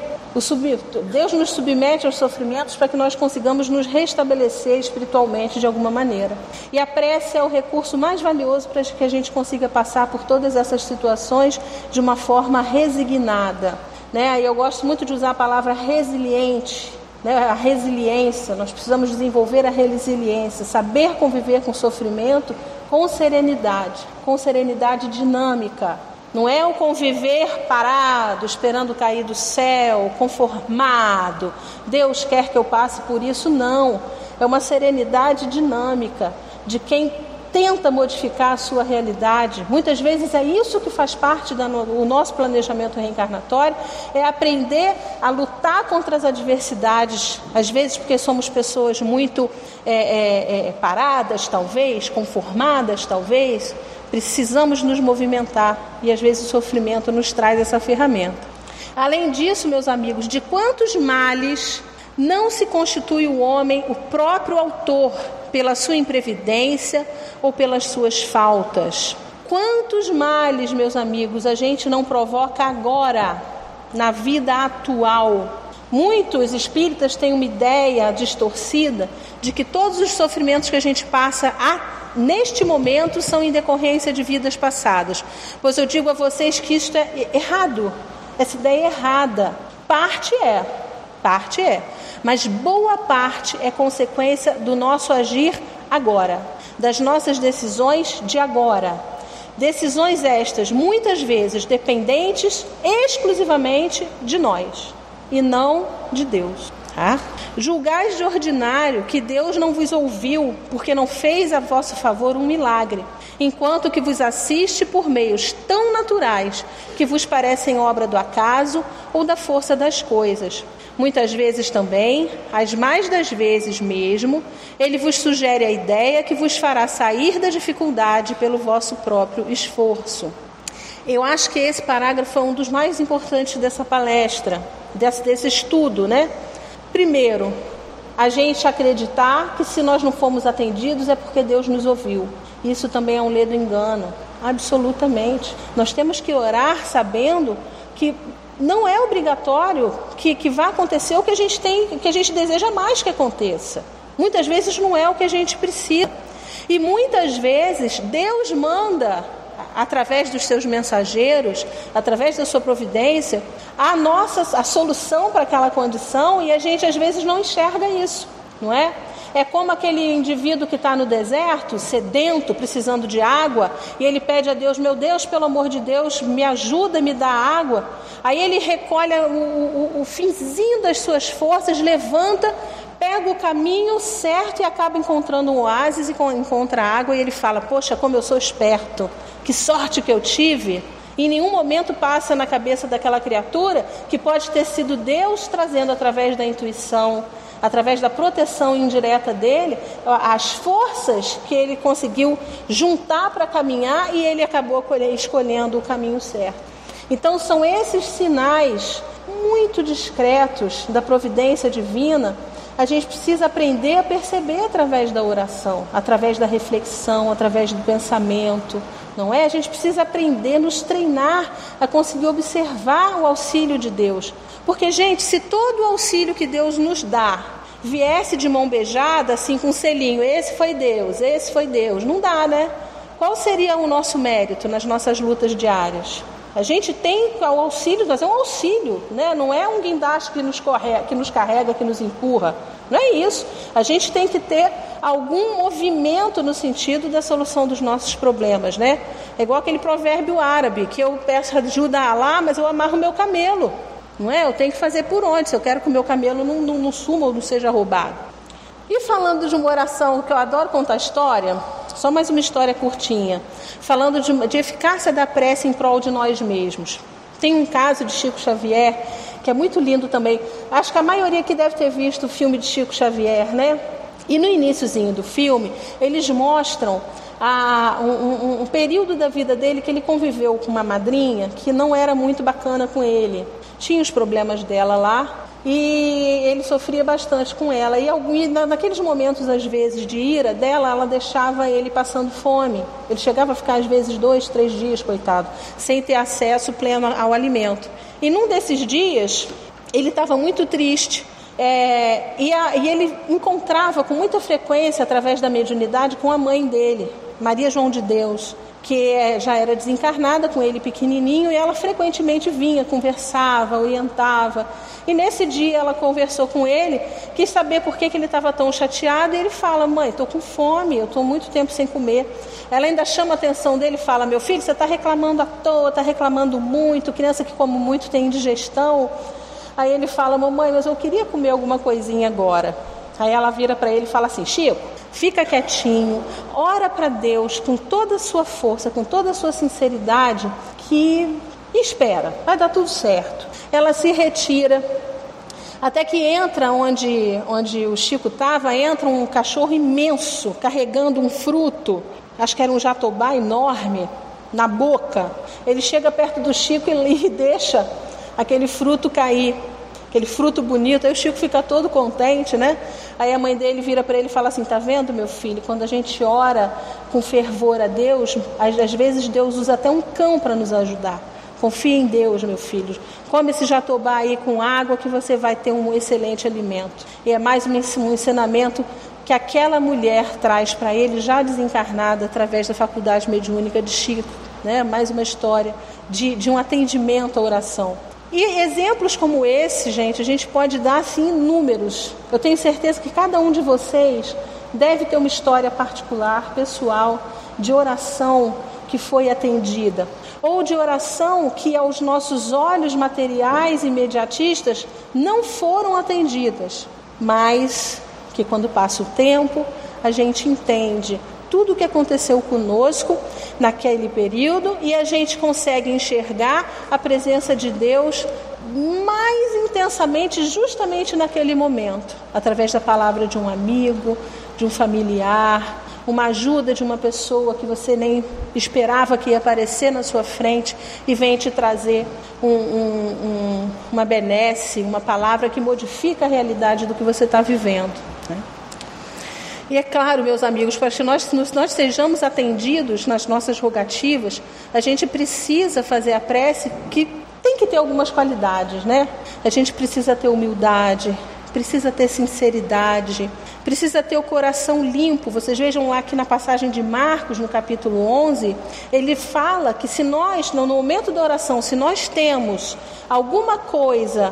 Deus nos submete aos sofrimentos para que nós consigamos nos restabelecer espiritualmente de alguma maneira. E a prece é o recurso mais valioso para que a gente consiga passar por todas essas situações de uma forma resignada. Né? E eu gosto muito de usar a palavra resiliente, né? A resiliência. Nós precisamos desenvolver a resiliência, saber conviver com o sofrimento com serenidade dinâmica. Não é o conviver parado, esperando cair do céu, conformado. Deus quer que eu passe por isso, não. É uma serenidade dinâmica de quem tenta modificar a sua realidade. Muitas vezes é isso que faz parte do nosso planejamento reencarnatório, é aprender a lutar contra as adversidades, às vezes porque somos pessoas muito paradas, talvez, conformadas, talvez. Precisamos nos movimentar e às vezes o sofrimento nos traz essa ferramenta. Além disso, meus amigos, de quantos males não se constitui o homem o próprio autor pela sua imprevidência ou pelas suas faltas? Quantos males, meus amigos, a gente não provoca agora, na vida atual? Muitos espíritas têm uma ideia distorcida de que todos os sofrimentos que a gente passa neste momento são em decorrência de vidas passadas. Pois eu digo a vocês que isto é errado, essa ideia é errada. Parte é, mas boa parte é consequência do nosso agir agora, das nossas decisões de agora. Decisões estas, muitas vezes, dependentes exclusivamente de nós e não de Deus. Julgais de ordinário que Deus não vos ouviu, porque não fez a vosso favor um milagre, enquanto que vos assiste por meios tão naturais que vos parecem obra do acaso ou da força das coisas. Muitas vezes também, as mais das vezes mesmo, ele vos sugere a ideia que vos fará sair da dificuldade pelo vosso próprio esforço. Eu acho que esse parágrafo é um dos mais importantes dessa palestra, desse estudo, né? Primeiro, a gente acreditar que se nós não formos atendidos é porque Deus nos ouviu. Isso também é um ledo engano, absolutamente. Nós temos que orar sabendo que não é obrigatório que vá acontecer o que a gente deseja mais que aconteça. Muitas vezes não é o que a gente precisa. E muitas vezes Deus manda, através dos seus mensageiros, através da sua providência, a solução para aquela condição, e a gente às vezes não enxerga isso, não é? É como aquele indivíduo que está no deserto, sedento, precisando de água, e ele pede a Deus: meu Deus, pelo amor de Deus, me ajuda, me dá água. Aí ele recolhe o finzinho das suas forças, levanta, pega o caminho certo e acaba encontrando um oásis e encontra água, e ele fala: poxa, como eu sou esperto, que sorte que eu tive. Em nenhum momento passa na cabeça daquela criatura que pode ter sido Deus trazendo através da intuição, através da proteção indireta dele, as forças que ele conseguiu juntar para caminhar, e ele acabou escolhendo o caminho certo. Então são esses sinais muito discretos da providência divina. A gente precisa aprender a perceber através da oração, através da reflexão, através do pensamento, não é? A gente precisa aprender, nos treinar a conseguir observar o auxílio de Deus. Porque, gente, se todo o auxílio que Deus nos dá viesse de mão beijada, assim, com um selinho, esse foi Deus, não dá, né? Qual seria o nosso mérito nas nossas lutas diárias? A gente tem o auxílio, mas é um auxílio, né? Não é um guindaste que nos carrega, que nos empurra. Não é isso. A gente tem que ter algum movimento no sentido da solução dos nossos problemas, né? É igual aquele provérbio árabe, que eu peço ajuda a Alá, mas eu amarro o meu camelo. Não é? Eu tenho que fazer por onde, se eu quero que o meu camelo não suma ou não seja roubado. E falando de uma oração, que eu adoro contar história, só mais uma história curtinha, falando de eficácia da prece em prol de nós mesmos. Tem um caso de Chico Xavier, que é muito lindo também. Acho que a maioria aqui deve ter visto o filme de Chico Xavier, né? E no iniciozinho do filme, eles mostram um período da vida dele que ele conviveu com uma madrinha que não era muito bacana com ele. Tinha os problemas dela lá, e ele sofria bastante com ela. E naqueles momentos, às vezes, de ira dela, ela deixava ele passando fome. Ele chegava a ficar, às vezes, 2, 3 dias, coitado, sem ter acesso pleno ao alimento. E num desses dias, ele estava muito triste. E ele encontrava com muita frequência, através da mediunidade, com a mãe dele, Maria João de Deus, que já era desencarnada, com ele pequenininho, e ela frequentemente vinha, conversava, orientava. E nesse dia ela conversou com ele, quis saber por que ele estava tão chateado, e ele fala: mãe, estou com fome, eu estou muito tempo sem comer. Ela ainda chama a atenção dele e fala: meu filho, você está reclamando à toa, está reclamando muito, criança que come muito tem indigestão. Aí ele fala: mamãe, mas eu queria comer alguma coisinha agora. Aí ela vira para ele e fala assim: Chico, fica quietinho, ora para Deus com toda a sua força, com toda a sua sinceridade, e espera, vai dar tudo certo. Ela se retira, até que entra onde o Chico estava, entra um cachorro imenso, carregando um fruto, acho que era um jatobá enorme, na boca. Ele chega perto do Chico e deixa aquele fruto cair, aquele fruto bonito. Aí o Chico fica todo contente, né? Aí a mãe dele vira para ele e fala assim: tá vendo, meu filho, quando a gente ora com fervor a Deus, às vezes Deus usa até um cão para nos ajudar. Confia em Deus, meu filho. Come esse jatobá aí com água que você vai ter um excelente alimento. E é mais um ensinamento que aquela mulher traz para ele, já desencarnada, através da faculdade mediúnica de Chico, né? Mais uma história de um atendimento à oração. E exemplos como esse, gente, a gente pode dar assim inúmeros. Eu tenho certeza que cada um de vocês deve ter uma história particular, pessoal, de oração que foi atendida, ou de oração que aos nossos olhos materiais e imediatistas não foram atendidas, mas que quando passa o tempo a gente entende tudo o que aconteceu conosco naquele período e a gente consegue enxergar a presença de Deus mais intensamente justamente naquele momento, através da palavra de um amigo, de um familiar, uma ajuda de uma pessoa que você nem esperava que ia aparecer na sua frente e vem te trazer uma benesse, uma palavra que modifica a realidade do que você está vivendo, né? E é claro, meus amigos, para que nós sejamos atendidos nas nossas rogativas, a gente precisa fazer a prece que tem que ter algumas qualidades, né? A gente precisa ter humildade, precisa ter sinceridade, precisa ter o coração limpo. Vocês vejam lá que na passagem de Marcos, no capítulo 11, ele fala que se nós, no momento da oração, se nós temos alguma coisa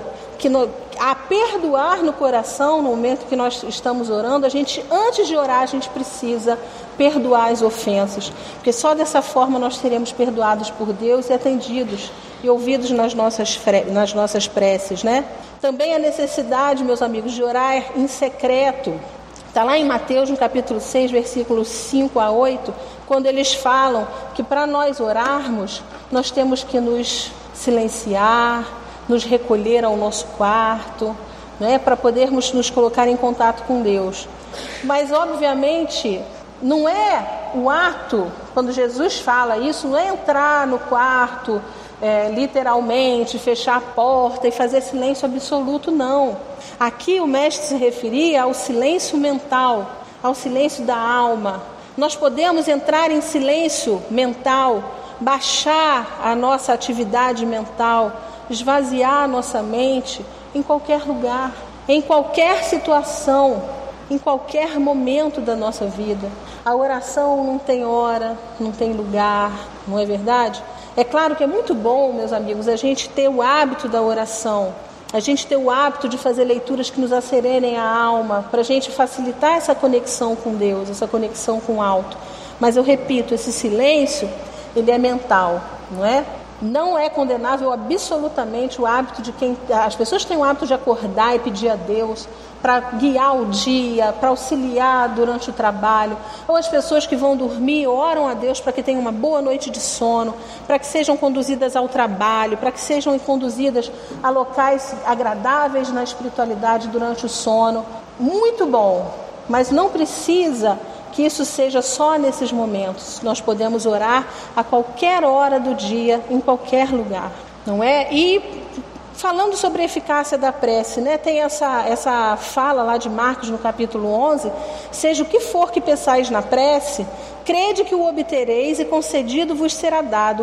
a perdoar no coração, no momento que nós estamos orando, a gente, antes de orar, a gente precisa perdoar as ofensas, porque só dessa forma nós seremos perdoados por Deus e atendidos e ouvidos nas nossas preces, né? Também a necessidade, meus amigos, de orar em secreto. Está lá em Mateus, no capítulo 6, versículos 5 a 8, quando eles falam que para nós orarmos, nós temos que nos silenciar, nos recolher ao nosso quarto, né, para podermos nos colocar em contato com Deus. Mas, obviamente, não é o ato, quando Jesus fala isso, não é entrar no quarto, literalmente, fechar a porta e fazer silêncio absoluto, não. Aqui o mestre se referia ao silêncio mental, ao silêncio da alma. Nós podemos entrar em silêncio mental, baixar a nossa atividade mental, esvaziar a nossa mente em qualquer lugar, em qualquer situação, em qualquer momento da nossa vida. A oração não tem hora, não tem lugar, não é verdade? É claro que é muito bom, meus amigos, a gente ter o hábito da oração, a gente ter o hábito de fazer leituras que nos acerenem a alma, para a gente facilitar essa conexão com Deus, essa conexão com o alto. Mas eu repito, esse silêncio, ele é mental, não é? Não é condenável absolutamente o hábito de quem... As pessoas têm o hábito de acordar e pedir a Deus para guiar o dia, para auxiliar durante o trabalho. Ou as pessoas que vão dormir oram a Deus para que tenham uma boa noite de sono, para que sejam conduzidas ao trabalho, para que sejam conduzidas a locais agradáveis na espiritualidade durante o sono. Muito bom, mas não precisa que isso seja só nesses momentos. Nós podemos orar a qualquer hora do dia, em qualquer lugar, não é? E falando sobre a eficácia da prece, né? Tem essa fala lá de Marcos no capítulo 11, seja o que for que pensais na prece, crede que o obtereis e concedido vos será dado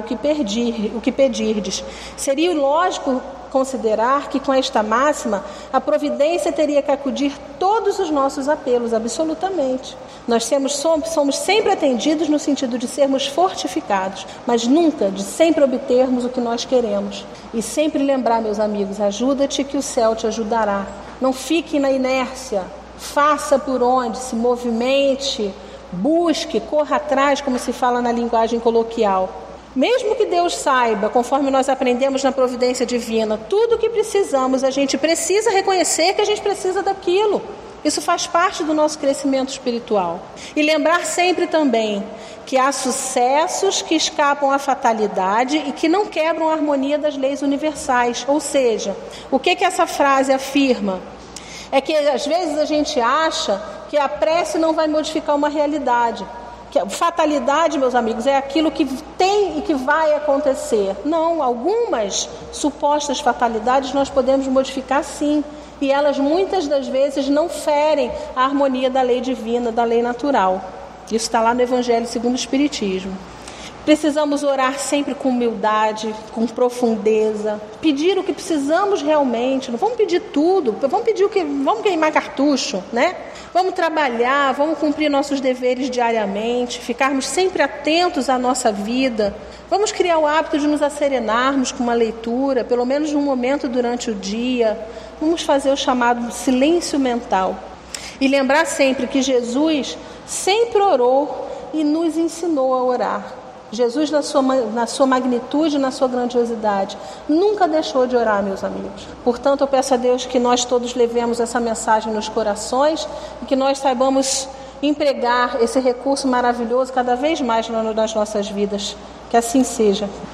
o que pedirdes. Seria lógico considerar que com esta máxima a providência teria que acudir todos os nossos apelos, absolutamente. Nós somos sempre atendidos no sentido de sermos fortificados, mas nunca de sempre obtermos o que nós queremos. E sempre lembrar, meus amigos, ajuda-te que o céu te ajudará. Não fique na inércia, faça por onde, se movimente, busque, corra atrás, como se fala na linguagem coloquial. Mesmo que Deus saiba, conforme nós aprendemos na providência divina, tudo o que precisamos, a gente precisa reconhecer que a gente precisa daquilo. Isso faz parte do nosso crescimento espiritual. E lembrar sempre também que há sucessos que escapam à fatalidade e que não quebram a harmonia das leis universais. Ou seja, o que essa frase afirma? É que às vezes a gente acha que a prece não vai modificar uma realidade, Fatalidade, meus amigos, é aquilo que tem e que vai acontecer. Não, algumas supostas fatalidades nós podemos modificar sim. E elas muitas das vezes não ferem a harmonia da lei divina, da lei natural. Isso está lá no Evangelho segundo o Espiritismo. Precisamos orar sempre com humildade, com profundeza, pedir o que precisamos realmente. Não vamos pedir tudo, vamos queimar cartucho, né? Vamos trabalhar, vamos cumprir nossos deveres diariamente, ficarmos sempre atentos à nossa vida. Vamos criar o hábito de nos asserenarmos com uma leitura, pelo menos num momento durante o dia. Vamos fazer o chamado silêncio mental. E lembrar sempre que Jesus sempre orou e nos ensinou a orar. Jesus, na sua magnitude, na sua grandiosidade, nunca deixou de orar, meus amigos. Portanto, eu peço a Deus que nós todos levemos essa mensagem nos corações e que nós saibamos empregar esse recurso maravilhoso cada vez mais nas nossas vidas. Que assim seja.